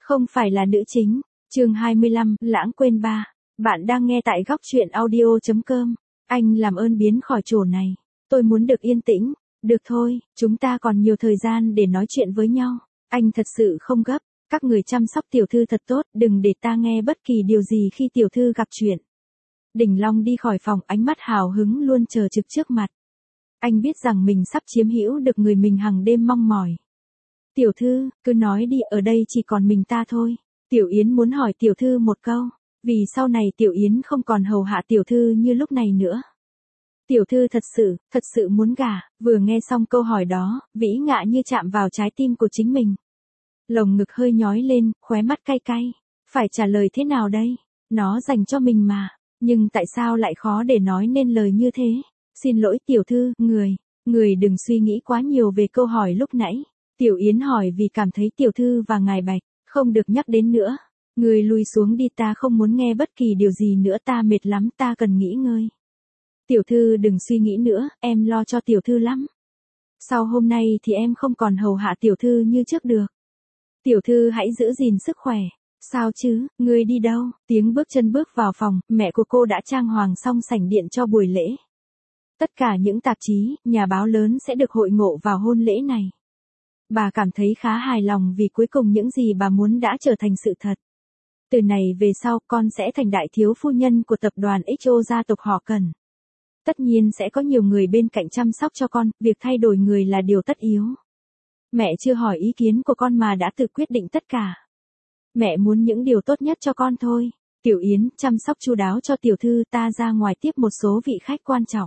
Không phải là nữ chính. Chương 25, lãng quên ba. Bạn đang nghe tại góc truyện audio.com. Anh làm ơn biến khỏi chỗ này. Tôi muốn được yên tĩnh. Được thôi, chúng ta còn nhiều thời gian để nói chuyện với nhau. Anh thật sự không gấp. Các người chăm sóc tiểu thư thật tốt, đừng để ta nghe bất kỳ điều gì khi tiểu thư gặp chuyện. Đỉnh Long đi khỏi phòng, ánh mắt hào hứng luôn chờ trực trước mặt. Anh biết rằng mình sắp chiếm hữu được người mình hằng đêm mong mỏi. Tiểu thư, cứ nói đi, ở đây chỉ còn mình ta thôi. Tiểu Yến muốn hỏi tiểu thư một câu. Vì sau này tiểu Yến không còn hầu hạ tiểu thư như lúc này nữa. Tiểu thư thật sự muốn gả. Vừa nghe xong câu hỏi đó, Vĩ Ngạ như chạm vào trái tim của chính mình. Lồng ngực hơi nhói lên, khóe mắt cay cay. Phải trả lời thế nào đây? Nó dành cho mình mà. Nhưng tại sao lại khó để nói nên lời như thế? Xin lỗi tiểu thư, người đừng suy nghĩ quá nhiều về câu hỏi lúc nãy. Tiểu Yến hỏi vì cảm thấy tiểu thư và ngài Bạch không được nhắc đến nữa. Người lui xuống đi, ta không muốn nghe bất kỳ điều gì nữa, ta mệt lắm, ta cần nghỉ ngơi. Tiểu thư đừng suy nghĩ nữa, em lo cho tiểu thư lắm. Sau hôm nay thì em không còn hầu hạ tiểu thư như trước được. Tiểu thư hãy giữ gìn sức khỏe. Sao chứ, ngươi đi đâu? Tiếng bước chân bước vào phòng, mẹ của cô đã trang hoàng xong sảnh điện cho buổi lễ. Tất cả những tạp chí, nhà báo lớn sẽ được hội ngộ vào hôn lễ này. Bà cảm thấy khá hài lòng vì cuối cùng những gì bà muốn đã trở thành sự thật. Từ này về sau con sẽ thành đại thiếu phu nhân của tập đoàn XO gia tộc họ Cần. Tất nhiên sẽ có nhiều người bên cạnh chăm sóc cho con, việc thay đổi người là điều tất yếu. Mẹ chưa hỏi ý kiến của con mà đã tự quyết định tất cả. Mẹ muốn những điều tốt nhất cho con thôi. Tiểu Yến, chăm sóc chu đáo cho tiểu thư, ta ra ngoài tiếp một số vị khách quan trọng.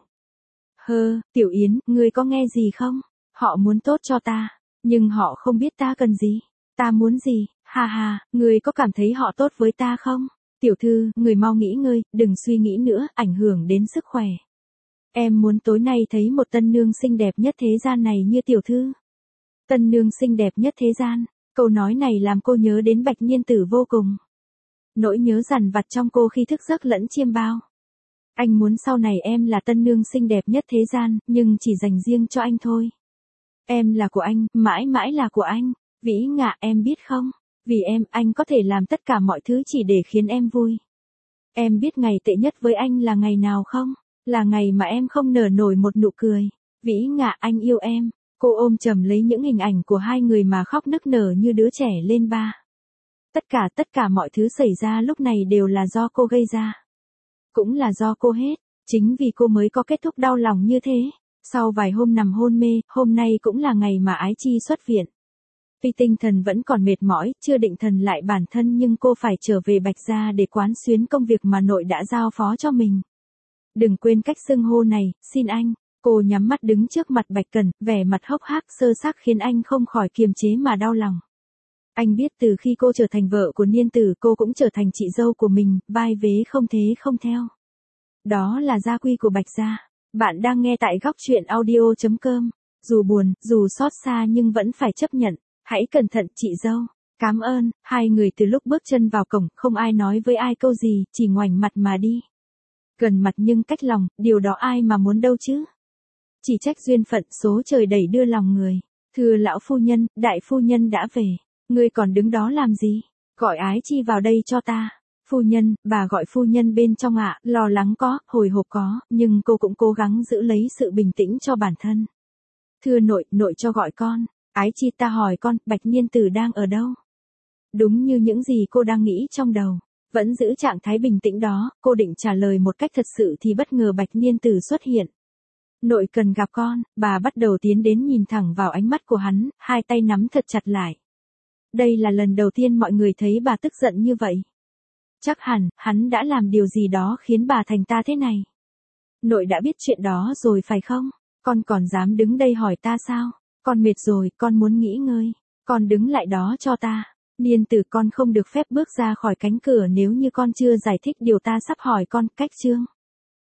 Tiểu Yến, ngươi có nghe gì không? Họ muốn tốt cho ta, nhưng họ không biết ta cần gì. Ta muốn gì? Ngươi có cảm thấy họ tốt với ta không? Tiểu thư, người mau nghỉ ngơi, đừng suy nghĩ nữa, ảnh hưởng đến sức khỏe. Em muốn tối nay thấy một tân nương xinh đẹp nhất thế gian này như tiểu thư. Tân nương xinh đẹp nhất thế gian. Câu nói này làm cô nhớ đến Bạch Niên Tử vô cùng. Nỗi nhớ dằn vặt trong cô khi thức giấc lẫn chiêm bao. Anh muốn sau này em là tân nương xinh đẹp nhất thế gian, nhưng chỉ dành riêng cho anh thôi. Em là của anh, mãi mãi là của anh. Vĩ Ngạ, em biết không? Vì em, anh có thể làm tất cả mọi thứ chỉ để khiến em vui. Em biết ngày tệ nhất với anh là ngày nào không? Là ngày mà em không nở nổi một nụ cười. Vĩ Ngạ, anh yêu em. Cô ôm chầm lấy những hình ảnh của hai người mà khóc nức nở như đứa trẻ lên ba. Tất cả mọi thứ xảy ra lúc này đều là do cô gây ra. Cũng là do cô hết. Chính vì cô mới có kết thúc đau lòng như thế. Sau vài hôm nằm hôn mê, hôm nay cũng là ngày mà Ái Chi xuất viện. Tuy tinh thần vẫn còn mệt mỏi, chưa định thần lại bản thân, nhưng cô phải trở về Bạch gia để quán xuyến công việc mà nội đã giao phó cho mình. Đừng quên cách xưng hô này, xin anh. Cô nhắm mắt đứng trước mặt Bạch Cẩn, vẻ mặt hốc hác sơ xác khiến anh không khỏi kiềm chế mà đau lòng. Anh biết từ khi cô trở thành vợ của Niên Tử, cô cũng trở thành chị dâu của mình, vai vế không thế không theo. Đó là gia quy của Bạch gia. Bạn đang nghe tại góc truyện audio.com. Dù buồn, dù xót xa nhưng vẫn phải chấp nhận. Hãy cẩn thận chị dâu. Cảm ơn. Hai người từ lúc bước chân vào cổng, không ai nói với ai câu gì, chỉ ngoảnh mặt mà đi. Gần mặt nhưng cách lòng, điều đó ai mà muốn đâu chứ. Chỉ trách duyên phận, số trời đẩy đưa lòng người. Thưa lão phu nhân, đại phu nhân đã về. Ngươi còn đứng đó làm gì? Gọi Ái Chi vào đây cho ta. Phu nhân, bà gọi phu nhân bên trong ạ. Lo lắng có, hồi hộp có, nhưng cô cũng cố gắng giữ lấy sự bình tĩnh cho bản thân. Thưa nội cho gọi con. Ái Chi, ta hỏi con, Bạch Niên Tử đang ở đâu? Đúng như những gì cô đang nghĩ trong đầu. Vẫn giữ trạng thái bình tĩnh đó, cô định trả lời một cách thật sự thì bất ngờ Bạch Niên Tử xuất hiện. Nội cần gặp con. Bà bắt đầu tiến đến, nhìn thẳng vào ánh mắt của hắn, hai tay nắm thật chặt lại. Đây là lần đầu tiên mọi người thấy bà tức giận như vậy. Chắc hẳn, hắn đã làm điều gì đó khiến bà thành ta thế này. Nội đã biết chuyện đó rồi phải không? Con còn dám đứng đây hỏi ta sao? Con mệt rồi, con muốn nghỉ ngơi. Con đứng lại đó cho ta. Niên Tử, con không được phép bước ra khỏi cánh cửa nếu như con chưa giải thích điều ta sắp hỏi con. Cách chương